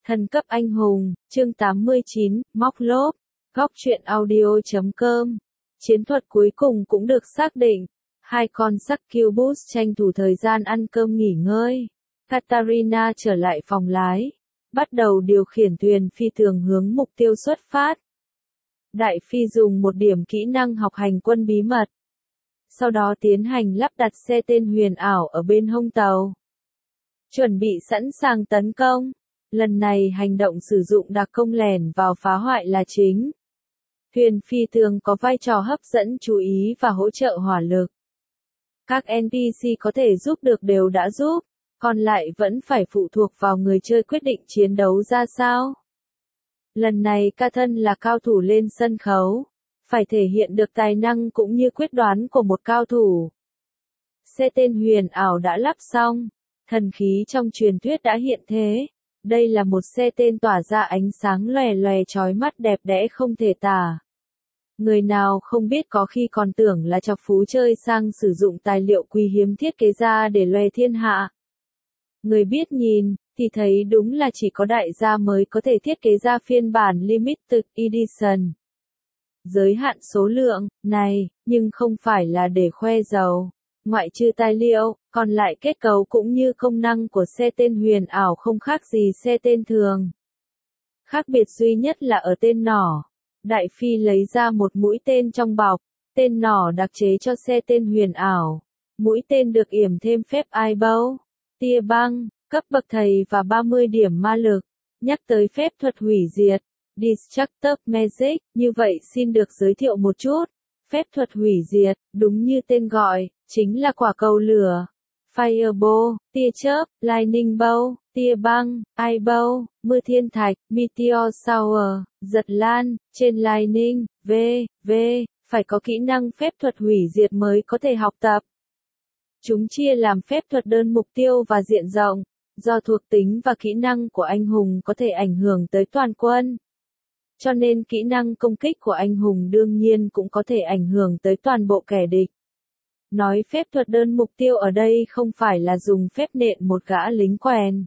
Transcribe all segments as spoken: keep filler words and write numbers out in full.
Thần cấp anh hùng, chương tám mươi chín, móc lốp, góc truyện audio chấm com. Chiến thuật cuối cùng cũng được xác định. Hai con succubus tranh thủ thời gian ăn cơm nghỉ ngơi. Katarina trở lại phòng lái, bắt đầu điều khiển thuyền phi tường hướng mục tiêu xuất phát. Đại phi dùng một điểm kỹ năng học hành quân bí mật. Sau đó tiến hành lắp đặt xe tên huyền ảo ở bên hông tàu. Chuẩn bị sẵn sàng tấn công. Lần này hành động sử dụng đặc công lẻn vào phá hoại là chính. Thuyền phi tường có vai trò hấp dẫn chú ý và hỗ trợ hỏa lực. Các en pê xê có thể giúp được đều đã giúp, còn lại vẫn phải phụ thuộc vào người chơi quyết định chiến đấu ra sao. Lần này ca thân là cao thủ lên sân khấu, phải thể hiện được tài năng cũng như quyết đoán của một cao thủ. Xe tên huyền ảo đã lắp xong, thần khí trong truyền thuyết đã hiện thế. Đây là một xe tên tỏa ra ánh sáng lòe lòe chói mắt đẹp đẽ không thể tả. Người nào không biết có khi còn tưởng là chọc phú chơi sang sử dụng tài liệu quý hiếm thiết kế ra để lòe thiên hạ. Người biết nhìn, thì thấy đúng là chỉ có đại gia mới có thể thiết kế ra phiên bản Limited Edition. Giới hạn số lượng, này, nhưng không phải là để khoe giàu. Ngoại trừ tài liệu, còn lại kết cấu cũng như công năng của xe tên huyền ảo không khác gì xe tên thường. Khác biệt duy nhất là ở tên nỏ. Đại phi lấy ra một mũi tên trong bọc, tên nỏ đặc chế cho xe tên huyền ảo. Mũi tên được yểm thêm phép eyebow, tia băng, cấp bậc thầy và ba mươi điểm ma lực. Nhắc tới phép thuật hủy diệt, Destructive Magic, như vậy xin được giới thiệu một chút. Phép thuật hủy diệt, đúng như tên gọi, chính là quả cầu lửa. Fireball, tia chớp, lightning bolt, tia băng, eyebow, mưa thiên thạch, meteor shower, giật lan, trên lightning, v, v, phải có kỹ năng phép thuật hủy diệt mới có thể học tập. Chúng chia làm phép thuật đơn mục tiêu và diện rộng, do thuộc tính và kỹ năng của anh hùng có thể ảnh hưởng tới toàn quân. Cho nên kỹ năng công kích của anh hùng đương nhiên cũng có thể ảnh hưởng tới toàn bộ kẻ địch. Nói phép thuật đơn mục tiêu ở đây không phải là dùng phép nện một gã lính quèn,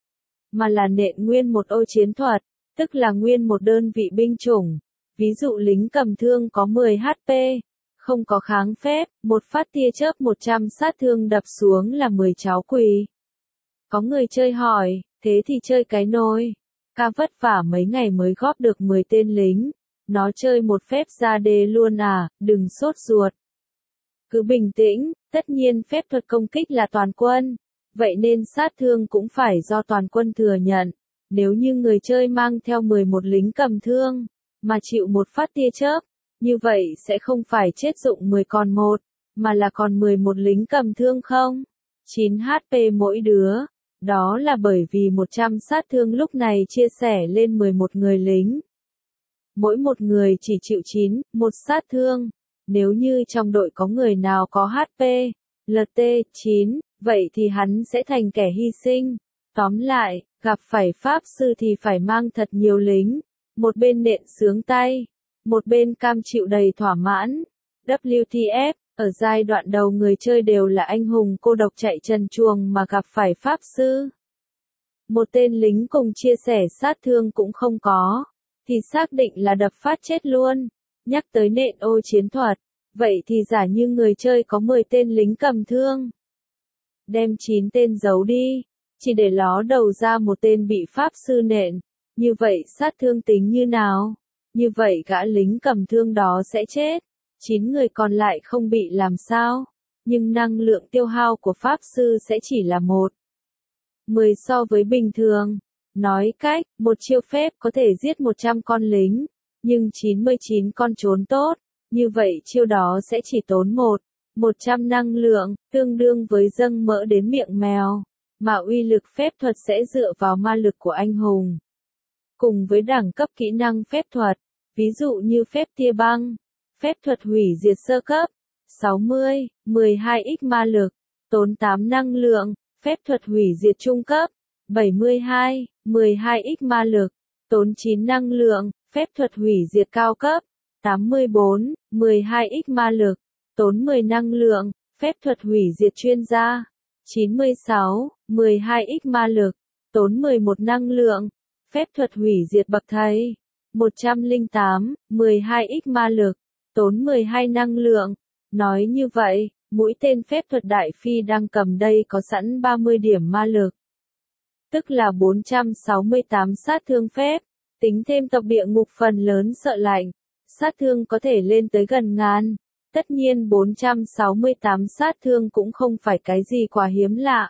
mà là nện nguyên một ô chiến thuật, tức là nguyên một đơn vị binh chủng. Ví dụ lính cầm thương có mười hát pê, không có kháng phép, một phát tia chớp một trăm sát thương đập xuống là mười cháo quỳ. Có người chơi hỏi, thế thì chơi cái nồi. Ca vất vả mấy ngày mới góp được mười tên lính. Nó chơi một phép ra đê luôn à, đừng sốt ruột. Cứ bình tĩnh, tất nhiên phép thuật công kích là toàn quân. Vậy nên sát thương cũng phải do toàn quân thừa nhận. Nếu như người chơi mang theo mười một lính cầm thương, mà chịu một phát tia chớp, như vậy sẽ không phải chết dụng mười còn một, mà là còn mười một lính cầm thương không? chín hát pê mỗi đứa. Đó là bởi vì một trăm sát thương lúc này chia sẻ lên mười một người lính. Mỗi một người chỉ chịu chín, một sát thương. Nếu như trong đội có người nào có hát pê, lờ tê, chín, vậy thì hắn sẽ thành kẻ hy sinh. Tóm lại, gặp phải pháp sư thì phải mang thật nhiều lính. Một bên nện sướng tay, một bên cam chịu đầy thỏa mãn. vê kép tê ép, ở giai đoạn đầu người chơi đều là anh hùng cô độc chạy trần truồng mà gặp phải pháp sư. Một tên lính cùng chia sẻ sát thương cũng không có, thì xác định là đập phát chết luôn. Nhắc tới nện ô chiến thuật, vậy thì giả như người chơi có mười tên lính cầm thương. Đem chín tên giấu đi, chỉ để ló đầu ra một tên bị pháp sư nện. Như vậy sát thương tính như nào? Như vậy gã lính cầm thương đó sẽ chết. chín người còn lại không bị làm sao. Nhưng năng lượng tiêu hao của pháp sư sẽ chỉ là một. mười so với bình thường. Nói cách, một chiêu phép có thể giết một trăm con lính, nhưng chín mươi chín con trốn tốt. Như vậy chiêu đó sẽ chỉ tốn một, một trăm năng lượng, tương đương với dâng mỡ đến miệng mèo. Mà uy lực phép thuật sẽ dựa vào ma lực của anh hùng. Cùng với đẳng cấp kỹ năng phép thuật, ví dụ như phép tia băng, phép thuật hủy diệt sơ cấp, sáu mươi, mười hai x ma lực, tốn tám năng lượng, phép thuật hủy diệt trung cấp, bảy mươi hai, mười hai x ma lực, tốn chín năng lượng, phép thuật hủy diệt cao cấp, tám mươi bốn, mười hai x ma lực, tốn mười năng lượng, phép thuật hủy diệt chuyên gia, chín mươi sáu, mười hai x ma lực, tốn mười một năng lượng, Phép thuật hủy diệt bậc thầy. một trăm lẻ tám, mười hai x ma lực. Tốn mười hai năng lượng. Nói như vậy, mũi tên phép thuật đại phi đang cầm đây có sẵn ba mươi điểm ma lực. Tức là bốn trăm sáu mươi tám sát thương phép. Tính thêm tộc địa ngục phần lớn sợ lạnh. Sát thương có thể lên tới gần ngàn. Tất nhiên bốn trăm sáu mươi tám sát thương cũng không phải cái gì quá hiếm lạ.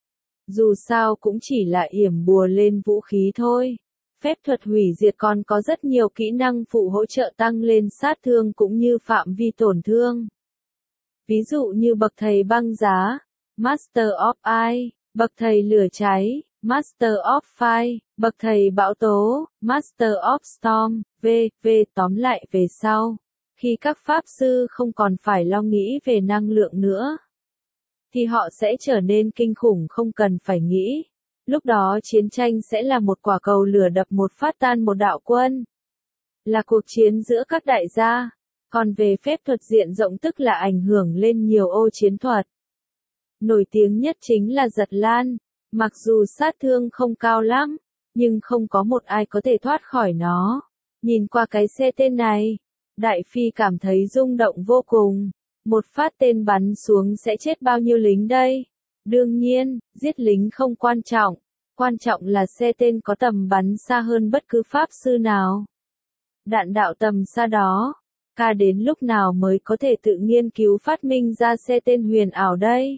Dù sao cũng chỉ là yểm bùa lên vũ khí thôi. Phép thuật hủy diệt còn có rất nhiều kỹ năng phụ hỗ trợ tăng lên sát thương cũng như phạm vi tổn thương. Ví dụ như bậc thầy băng giá, Master of Ice, bậc thầy lửa cháy, Master of Fire, bậc thầy bão tố, Master of Storm, v.v. Tóm lại về sau, khi các pháp sư không còn phải lo nghĩ về năng lượng nữa, thì họ sẽ trở nên kinh khủng không cần phải nghĩ. Lúc đó chiến tranh sẽ là một quả cầu lửa đập một phát tan một đạo quân. Là cuộc chiến giữa các đại gia. Còn về phép thuật diện rộng tức là ảnh hưởng lên nhiều ô chiến thuật. Nổi tiếng nhất chính là giật lan. Mặc dù sát thương không cao lắm, nhưng không có một ai có thể thoát khỏi nó. Nhìn qua cái xe tên này, Đại Phi cảm thấy rung động vô cùng. Một phát tên bắn xuống sẽ chết bao nhiêu lính đây? Đương nhiên, giết lính không quan trọng. Quan trọng là xe tên có tầm bắn xa hơn bất cứ pháp sư nào. Đạn đạo tầm xa đó, ca đến lúc nào mới có thể tự nghiên cứu phát minh ra xe tên huyền ảo đây?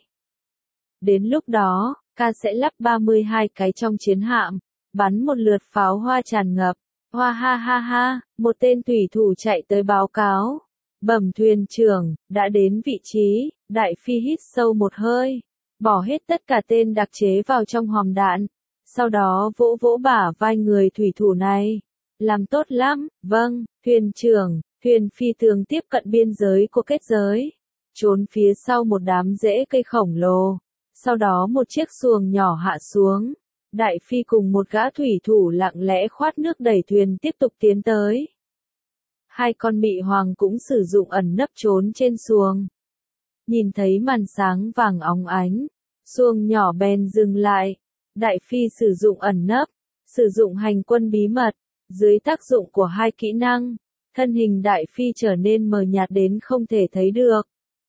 Đến lúc đó, ca sẽ lắp ba mươi hai cái trong chiến hạm, bắn một lượt pháo hoa tràn ngập. Hoa ha ha ha, một tên thủy thủ chạy tới báo cáo. Bẩm thuyền trưởng, đã đến vị trí. Đại Phi hít sâu một hơi, bỏ hết tất cả tên đặc chế vào trong hòm đạn. Sau đó vỗ vỗ bả vai người thủy thủ này. Làm tốt lắm, vâng, thuyền trưởng. Thuyền phi thường tiếp cận biên giới của kết giới, trốn phía sau một đám rễ cây khổng lồ. Sau đó một chiếc xuồng nhỏ hạ xuống. Đại Phi cùng một gã thủy thủ lặng lẽ khoát nước đẩy thuyền tiếp tục tiến tới. Hai con mị hoàng cũng sử dụng ẩn nấp trốn trên xuồng. Nhìn thấy màn sáng vàng óng ánh, xuồng nhỏ bèn dừng lại. Đại Phi sử dụng ẩn nấp, sử dụng hành quân bí mật. Dưới tác dụng của hai kỹ năng, thân hình Đại Phi trở nên mờ nhạt đến không thể thấy được.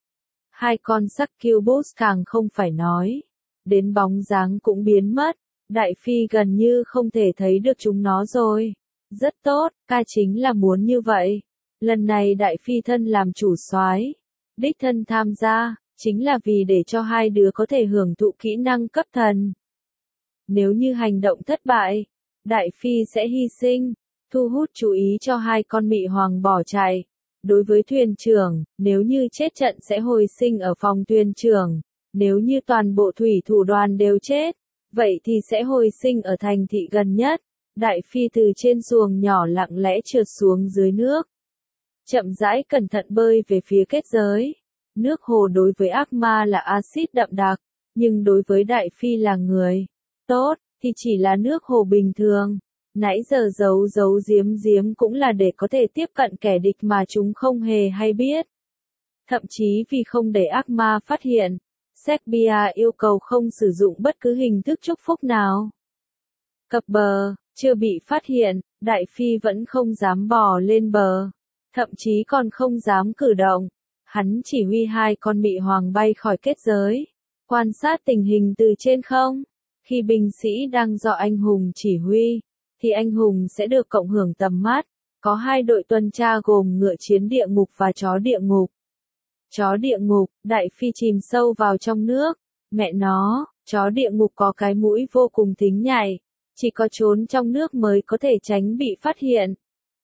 Hai con succubus càng không phải nói. Đến bóng dáng cũng biến mất. Đại Phi gần như không thể thấy được chúng nó rồi. Rất tốt, ca chính là muốn như vậy. Lần này Đại Phi thân làm chủ soái, đích thân tham gia, chính là vì để cho hai đứa có thể hưởng thụ kỹ năng cấp thần. Nếu như hành động thất bại, Đại Phi sẽ hy sinh, thu hút chú ý cho hai con mị hoàng bỏ chạy. Đối với thuyền trưởng, nếu như chết trận sẽ hồi sinh ở phòng thuyền trưởng. Nếu như toàn bộ thủy thủ đoàn đều chết, vậy thì sẽ hồi sinh ở thành thị gần nhất. Đại Phi từ trên xuồng nhỏ lặng lẽ trượt xuống dưới nước. Chậm rãi cẩn thận bơi về phía kết giới. Nước hồ đối với ác ma là axit đậm đặc, nhưng đối với Đại Phi là người tốt, thì chỉ là nước hồ bình thường. Nãy giờ giấu giấu giếm giếm cũng là để có thể tiếp cận kẻ địch mà chúng không hề hay biết. Thậm chí vì không để ác ma phát hiện, Serbia yêu cầu không sử dụng bất cứ hình thức chúc phúc nào. Cập bờ, chưa bị phát hiện, Đại Phi vẫn không dám bò lên bờ. Thậm chí còn không dám cử động. Hắn chỉ huy hai con mị hoàng bay khỏi kết giới. Quan sát tình hình từ trên không. Khi binh sĩ đang do anh hùng chỉ huy, thì anh hùng sẽ được cộng hưởng tầm mắt. Có hai đội tuần tra gồm ngựa chiến địa ngục và chó địa ngục. Chó địa ngục, Đại Phi chìm sâu vào trong nước. Mẹ nó, chó địa ngục có cái mũi vô cùng thính nhạy. Chỉ có trốn trong nước mới có thể tránh bị phát hiện.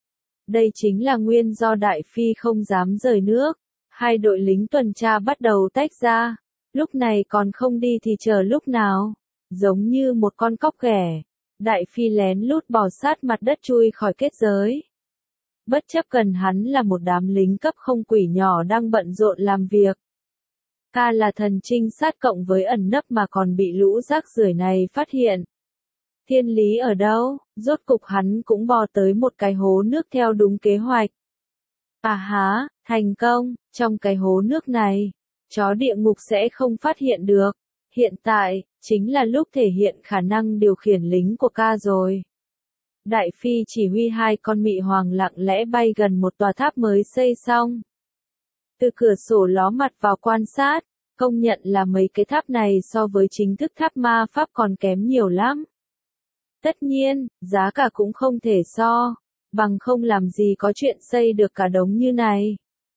Đây chính là nguyên do Đại Phi không dám rời nước. Hai đội lính tuần tra bắt đầu tách ra. Lúc này còn không đi thì chờ lúc nào. Giống như một con cóc ghẻ. Đại Phi lén lút bò sát mặt đất chui khỏi kết giới. Bất chấp gần hắn là một đám lính cấp không quỷ nhỏ đang bận rộn làm việc. Ca là thần trinh sát cộng với ẩn nấp mà còn bị lũ rác rưởi này phát hiện. Thiên lý ở đâu? Rốt cục hắn cũng bò tới một cái hố nước theo đúng kế hoạch. À há, thành công, trong cái hố nước này, chó địa ngục sẽ không phát hiện được. Hiện tại, chính là lúc thể hiện khả năng điều khiển lính của ca rồi. Đại Phi chỉ huy hai con mị hoàng lặng lẽ bay gần một tòa tháp mới xây xong. Từ cửa sổ ló mặt vào quan sát, công nhận là mấy cái tháp này so với chính thức tháp ma pháp còn kém nhiều lắm. Tất nhiên, giá cả cũng không thể so, bằng không làm gì có chuyện xây được cả đống như này.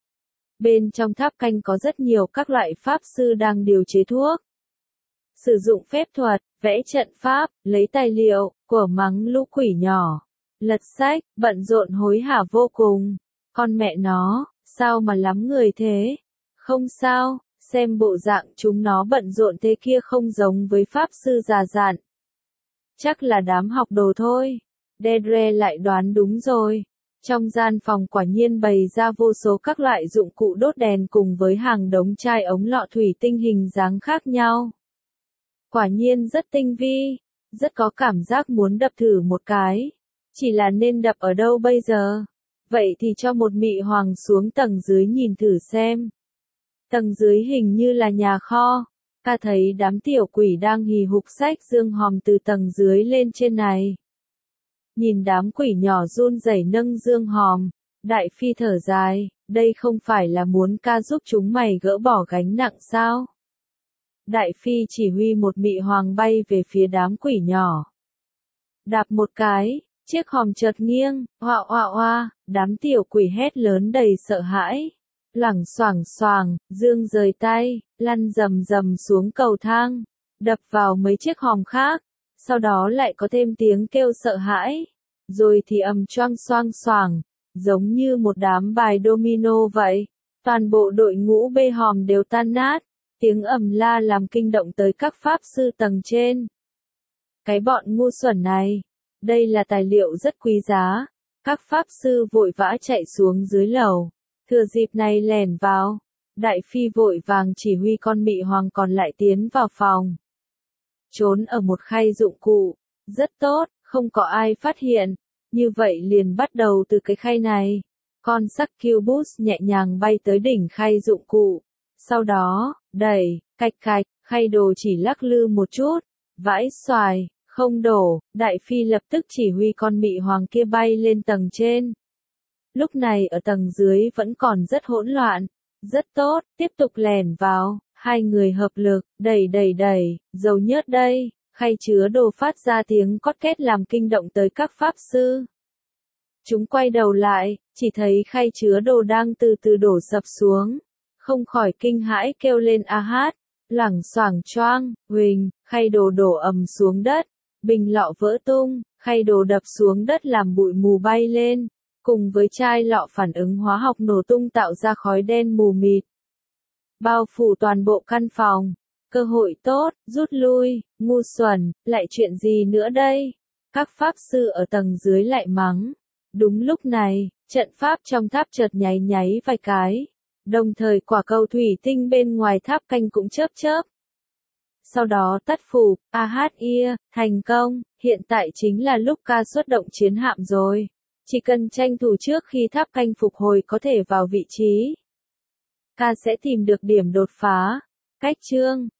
Bên trong tháp canh có rất nhiều các loại pháp sư đang điều chế thuốc. Sử dụng phép thuật, vẽ trận pháp, lấy tài liệu, của mắng lũ quỷ nhỏ. Lật sách, bận rộn hối hả vô cùng. Con mẹ nó, sao mà lắm người thế? Không sao, xem bộ dạng chúng nó bận rộn thế kia không giống với pháp sư già dặn. Chắc là đám học đồ thôi. Deirdre lại đoán đúng rồi. Trong gian phòng quả nhiên bày ra vô số các loại dụng cụ đốt đèn cùng với hàng đống chai ống lọ thủy tinh hình dáng khác nhau. Quả nhiên rất tinh vi, rất có cảm giác muốn đập thử một cái. Chỉ là nên đập ở đâu bây giờ? Vậy thì cho một mị hoàng xuống tầng dưới nhìn thử xem. Tầng dưới hình như là nhà kho. Ta thấy đám tiểu quỷ đang hì hục xách dương hòm từ tầng dưới lên trên này. Nhìn đám quỷ nhỏ run rẩy nâng dương hòm, Đại Phi thở dài, đây không phải là muốn ca giúp chúng mày gỡ bỏ gánh nặng sao? Đại Phi chỉ huy một mị hoàng bay về phía đám quỷ nhỏ. Đạp một cái, chiếc hòm chợt nghiêng, oa oa oa, đám tiểu quỷ hét lớn đầy sợ hãi. Loảng xoảng xoảng, dương rời tay, lăn rầm rầm xuống cầu thang, đập vào mấy chiếc hòm khác, sau đó lại có thêm tiếng kêu sợ hãi, rồi thì ầm choang xoang xoảng, giống như một đám bài domino vậy, toàn bộ đội ngũ bê hòm đều tan nát, tiếng ầm la làm kinh động tới các pháp sư tầng trên. Cái bọn ngu xuẩn này, đây là tài liệu rất quý giá, các pháp sư vội vã chạy xuống dưới lầu. Thừa dịp này lẻn vào, Đại Phi vội vàng chỉ huy con mị hoàng còn lại tiến vào phòng. Trốn ở một khay dụng cụ, rất tốt, không có ai phát hiện, như vậy liền bắt đầu từ cái khay này. Con succubus nhẹ nhàng bay tới đỉnh khay dụng cụ, sau đó, đẩy, cạch cạch, khay đồ chỉ lắc lư một chút, vãi xoài, không đổ, Đại Phi lập tức chỉ huy con mị hoàng kia bay lên tầng trên. Lúc này ở tầng dưới vẫn còn rất hỗn loạn, rất tốt, tiếp tục lẻn vào, hai người hợp lực, đẩy đẩy đẩy, dầu nhớt đây, khay chứa đồ phát ra tiếng cót két làm kinh động tới các pháp sư. Chúng quay đầu lại, chỉ thấy khay chứa đồ đang từ từ đổ sập xuống, không khỏi kinh hãi kêu lên a hát, loảng xoảng choang, huỳnh, khay đồ đổ ầm xuống đất, bình lọ vỡ tung, khay đồ đập xuống đất làm bụi mù bay lên. Cùng với chai lọ phản ứng hóa học nổ tung tạo ra khói đen mù mịt. Bao phủ toàn bộ căn phòng. Cơ hội tốt, rút lui, ngu xuẩn, lại chuyện gì nữa đây? Các pháp sư ở tầng dưới lại mắng. Đúng lúc này, trận pháp trong tháp chợt nháy nháy vài cái. Đồng thời quả cầu thủy tinh bên ngoài tháp canh cũng chớp chớp. Sau đó tắt phủ, a hát ia, thành công, hiện tại chính là lúc ca xuất động chiến hạm rồi. Chỉ cần tranh thủ trước khi tháp canh phục hồi có thể vào vị trí. Ca sẽ tìm được điểm đột phá. Cách chương